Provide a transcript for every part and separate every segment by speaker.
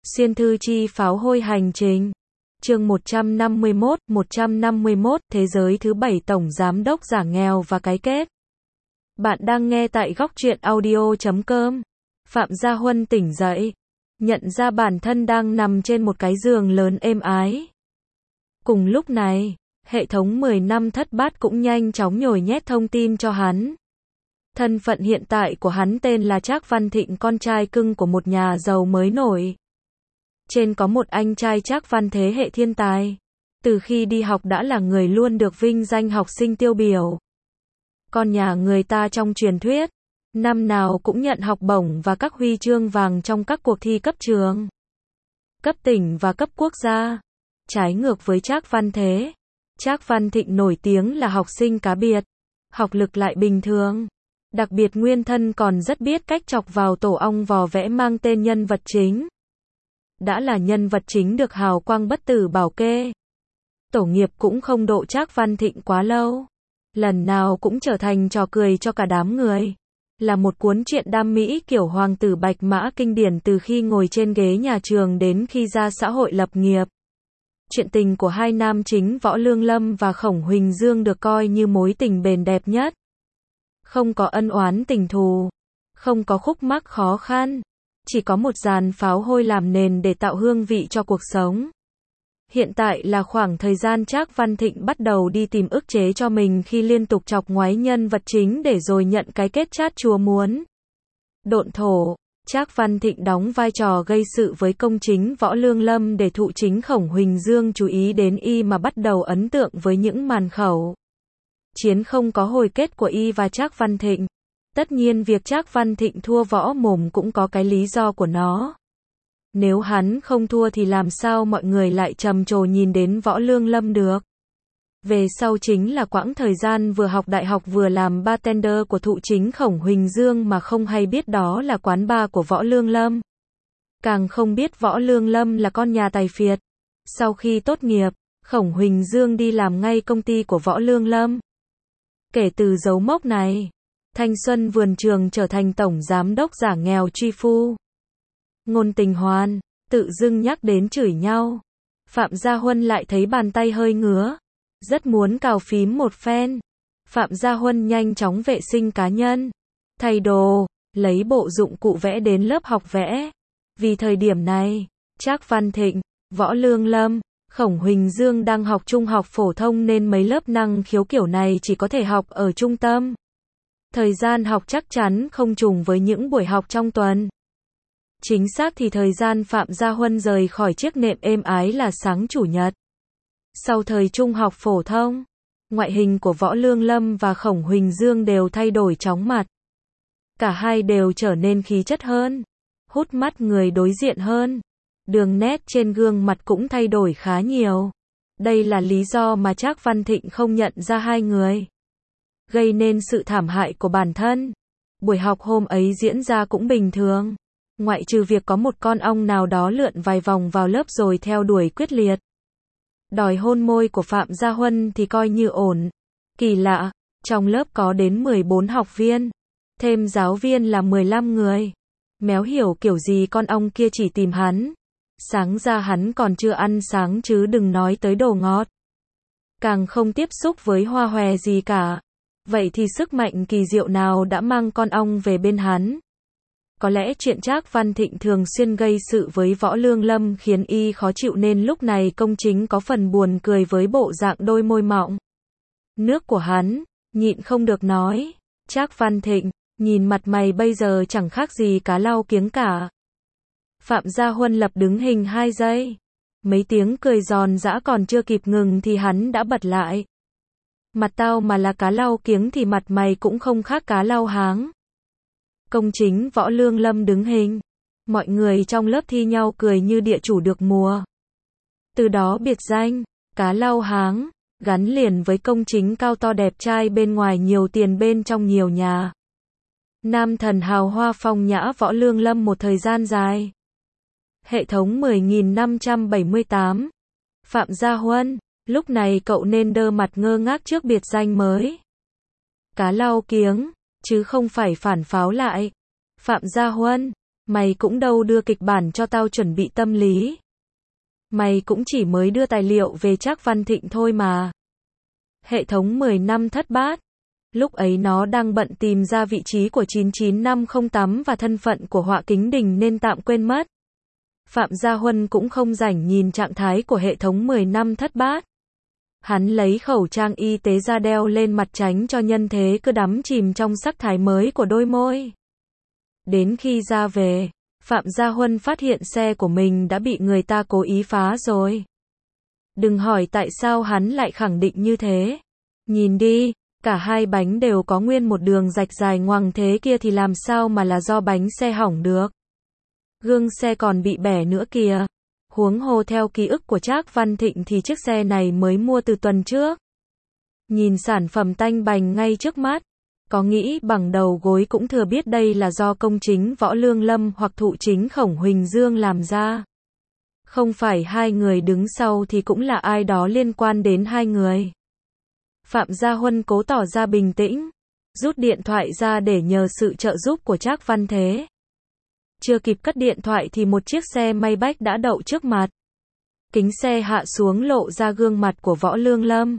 Speaker 1: Xuyên thư chi pháo hôi hành trình. Chương 151, Thế giới thứ 7 Tổng Giám đốc giả nghèo và cái kết. Bạn đang nghe tại góc truyện audio.com. Phạm Gia Huân tỉnh dậy, nhận ra bản thân đang nằm trên một cái giường lớn êm ái. Cùng lúc này, hệ thống 10 năm thất bát cũng nhanh chóng nhồi nhét thông tin cho hắn. Thân phận hiện tại của hắn tên là Trác Văn Thịnh, con trai cưng của một nhà giàu mới nổi. Trên có một anh trai Trác Văn thế hệ thiên tài. Từ khi đi học đã là người luôn được vinh danh học sinh tiêu biểu. Con nhà người ta trong truyền thuyết, năm nào cũng nhận học bổng và các huy chương vàng trong các cuộc thi cấp trường, cấp tỉnh và cấp quốc gia. Trái ngược với Trác Văn thế, Trác Văn Thịnh nổi tiếng là học sinh cá biệt, học lực lại bình thường. Đặc biệt nguyên thân còn rất biết cách chọc vào tổ ong vò vẽ mang tên nhân vật chính. Đã là nhân vật chính được hào quang bất tử bảo kê. Tổ nghiệp cũng không độ Trác Văn Thịnh quá lâu. Lần nào cũng trở thành trò cười cho cả đám người. Là một cuốn truyện đam mỹ kiểu hoàng tử bạch mã kinh điển từ khi ngồi trên ghế nhà trường đến khi ra xã hội lập nghiệp. Chuyện tình của hai nam chính Võ Lương Lâm và Khổng Huỳnh Dương được coi như mối tình bền đẹp nhất. Không có ân oán tình thù, không có khúc mắc khó khăn, chỉ có một dàn pháo hôi làm nền để tạo hương vị cho cuộc sống. Hiện tại là khoảng thời gian Trác Văn Thịnh bắt đầu đi tìm ức chế cho mình khi liên tục chọc ngoáy nhân vật chính để rồi nhận cái kết chát chúa muốn. Độn thổ, Trác Văn Thịnh đóng vai trò gây sự với công chính Võ Lương Lâm để thụ chính Khổng Huỳnh Dương chú ý đến y mà bắt đầu ấn tượng với những màn khẩu chiến không có hồi kết của y và Trác Văn Thịnh. Tất nhiên việc Trác Văn Thịnh thua võ mồm cũng có cái lý do của nó. Nếu hắn không thua thì làm sao mọi người lại trầm trồ nhìn đến Võ Lương Lâm được. Về sau chính là quãng thời gian vừa học đại học vừa làm bartender của thụ chính Khổng Huỳnh Dương mà không hay biết đó là quán bar của Võ Lương Lâm. Càng không biết Võ Lương Lâm là con nhà tài phiệt. Sau khi tốt nghiệp, Khổng Huỳnh Dương đi làm ngay công ty của Võ Lương Lâm. Kể từ dấu mốc này, thanh xuân vườn trường trở thành tổng giám đốc giả nghèo truy phu. Ngôn tình hoan, tự dưng nhắc đến chửi nhau. Phạm Gia Huân lại thấy bàn tay hơi ngứa, rất muốn cào phím một phen. Phạm Gia Huân nhanh chóng vệ sinh cá nhân, thay đồ, lấy bộ dụng cụ vẽ đến lớp học vẽ. Vì thời điểm này, Trác Văn Thịnh, Võ Lương Lâm, Khổng Huỳnh Dương đang học trung học phổ thông nên mấy lớp năng khiếu kiểu này chỉ có thể học ở trung tâm. Thời gian học chắc chắn không trùng với những buổi học trong tuần. Chính xác thì thời gian Phạm Gia Huân rời khỏi chiếc nệm êm ái là sáng chủ nhật. Sau thời trung học phổ thông, ngoại hình của Võ Lương Lâm và Khổng Huỳnh Dương đều thay đổi chóng mặt. Cả hai đều trở nên khí chất hơn, hút mắt người đối diện hơn. Đường nét trên gương mặt cũng thay đổi khá nhiều. Đây là lý do mà Trác Văn Thịnh không nhận ra hai người, gây nên sự thảm hại của bản thân. Buổi học hôm ấy diễn ra cũng bình thường, ngoại trừ việc có một con ong nào đó lượn vài vòng vào lớp rồi theo đuổi quyết liệt đòi hôn môi của Phạm Gia Huân thì coi như ổn. Kỳ lạ, trong lớp có đến 14 học viên, thêm giáo viên là 15 người. Méo hiểu kiểu gì con ong kia chỉ tìm hắn. Sáng ra hắn còn chưa ăn sáng chứ đừng nói tới đồ ngọt. Càng không tiếp xúc với hoa hòe gì cả. Vậy thì sức mạnh kỳ diệu nào đã mang con ong về bên hắn? Có lẽ chuyện Trác Văn Thịnh thường xuyên gây sự với Võ Lương Lâm khiến y khó chịu nên lúc này công chính có phần buồn cười với bộ dạng đôi môi mọng nước của hắn, nhịn không được nói. Trác Văn Thịnh, nhìn mặt mày bây giờ chẳng khác gì cá lau kiếng cả. Phạm Gia Huân lập đứng hình 2 giây. Mấy tiếng cười giòn giã còn chưa kịp ngừng thì hắn đã bật lại. Mặt tao mà là cá lau kiếng thì mặt mày cũng không khác cá lau háng. Công chính Võ Lương Lâm đứng hình. Mọi người trong lớp thi nhau cười như địa chủ được mùa. Từ đó biệt danh, cá lau háng, gắn liền với công chính cao to đẹp trai bên ngoài nhiều tiền bên trong nhiều nhà. Nam thần hào hoa phong nhã Võ Lương Lâm một thời gian dài. Hệ thống 10.578. Phạm Gia Huân, lúc này cậu nên đơ mặt ngơ ngác trước biệt danh mới. Cá lau kiếng, chứ không phải phản pháo lại. Phạm Gia Huân, Mày cũng đâu đưa kịch bản cho tao chuẩn bị tâm lý. Mày cũng chỉ mới đưa tài liệu về Trác Văn Thịnh thôi mà. Hệ thống 10 năm thất bát. Lúc ấy nó đang bận tìm ra vị trí của 99508 và thân phận của Họa Kính Đình nên tạm quên mất. Phạm Gia Huân cũng không rảnh nhìn trạng thái của hệ thống 10 năm thất bát. Hắn lấy khẩu trang y tế ra đeo lên mặt tránh cho nhân thế cứ đắm chìm trong sắc thái mới của đôi môi. Đến khi ra về, Phạm Gia Huân phát hiện xe của mình đã bị người ta cố ý phá rồi. Đừng hỏi tại sao hắn lại khẳng định như thế. Nhìn đi, cả hai bánh đều có nguyên một đường rạch dài ngoằng thế kia thì làm sao mà là do bánh xe hỏng được. Gương xe còn bị bẻ nữa kìa. Huống hồ theo ký ức của Trác Văn Thịnh thì chiếc xe này mới mua từ tuần trước. Nhìn sản phẩm tanh bành ngay trước mắt, có nghĩ bằng đầu gối cũng thừa biết đây là do công chính Võ Lương Lâm hoặc thụ chính Khổng Huỳnh Dương làm ra. Không phải hai người đứng sau thì cũng là ai đó liên quan đến hai người. Phạm Gia Huân cố tỏ ra bình tĩnh, rút điện thoại ra để nhờ sự trợ giúp của Trác Văn Thế. Chưa kịp cất điện thoại thì một chiếc xe Maybach đã đậu trước mặt. Kính xe hạ xuống lộ ra gương mặt của Võ Lương Lâm.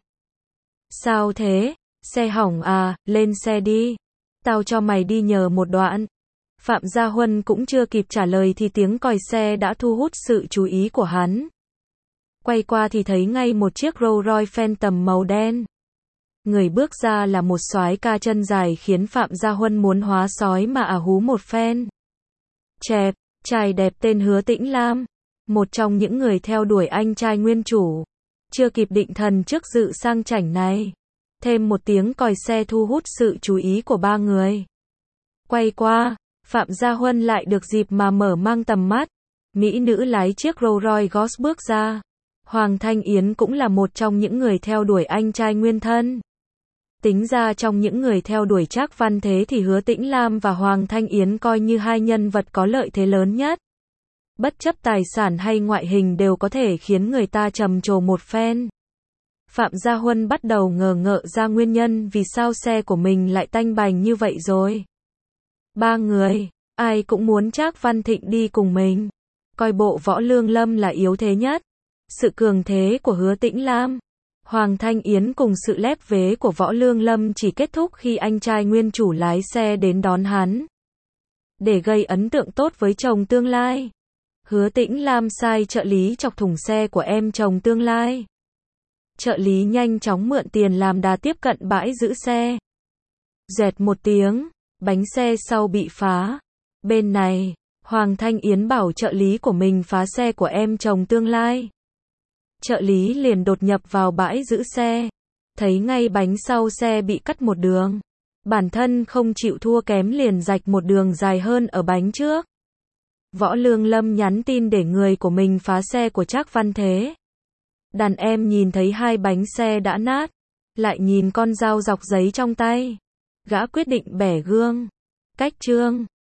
Speaker 1: Sao thế? Xe hỏng à? Lên xe đi. Tao cho mày đi nhờ một đoạn. Phạm Gia Huân cũng chưa kịp trả lời thì tiếng còi xe đã thu hút sự chú ý của hắn. Quay qua thì thấy ngay một chiếc Rolls Royce Phantom màu đen. Người bước ra là một soái ca chân dài khiến Phạm Gia Huân muốn hóa sói mà hú một phen. Chẹp, trai đẹp tên Hứa Tĩnh Lam, một trong những người theo đuổi anh trai nguyên chủ. Chưa kịp định thần trước dự sang chảnh này. Thêm một tiếng còi xe thu hút sự chú ý của ba người. Quay qua, Phạm Gia Huân lại được dịp mà mở mang tầm mắt. Mỹ nữ lái chiếc Rolls Royce Ghost bước ra. Hoàng Thanh Yến cũng là một trong những người theo đuổi anh trai nguyên thân. Tính ra trong những người theo đuổi Trác Văn Thế thì Hứa Tĩnh Lam và Hoàng Thanh Yến coi như hai nhân vật có lợi thế lớn nhất. Bất chấp tài sản hay ngoại hình đều có thể khiến người ta trầm trồ một phen. Phạm Gia Huân bắt đầu ngờ ngợ ra nguyên nhân vì sao xe của mình lại tanh bành như vậy rồi. Ba người, ai cũng muốn Trác Văn Thịnh đi cùng mình. Coi bộ Võ Lương Lâm là yếu thế nhất. Sự cường thế của Hứa Tĩnh Lam, Hoàng Thanh Yến cùng sự lép vế của Võ Lương Lâm chỉ kết thúc khi anh trai nguyên chủ lái xe đến đón hắn. Để gây ấn tượng tốt với chồng tương lai, Hứa Tĩnh Lam sai trợ lý chọc thủng xe của em chồng tương lai. Trợ lý nhanh chóng mượn tiền làm đà tiếp cận bãi giữ xe. Dẹt một tiếng, bánh xe sau bị phá. Bên này, Hoàng Thanh Yến bảo trợ lý của mình phá xe của em chồng tương lai. Trợ lý liền đột nhập vào bãi giữ xe. Thấy ngay bánh sau xe bị cắt một đường. Bản thân không chịu thua kém liền rạch một đường dài hơn ở bánh trước. Võ Lương Lâm nhắn tin để người của mình phá xe của Trác Văn Thế. Đàn em nhìn thấy hai bánh xe đã nát, lại nhìn con dao dọc giấy trong tay. Gã quyết định bẻ gương. Cách chương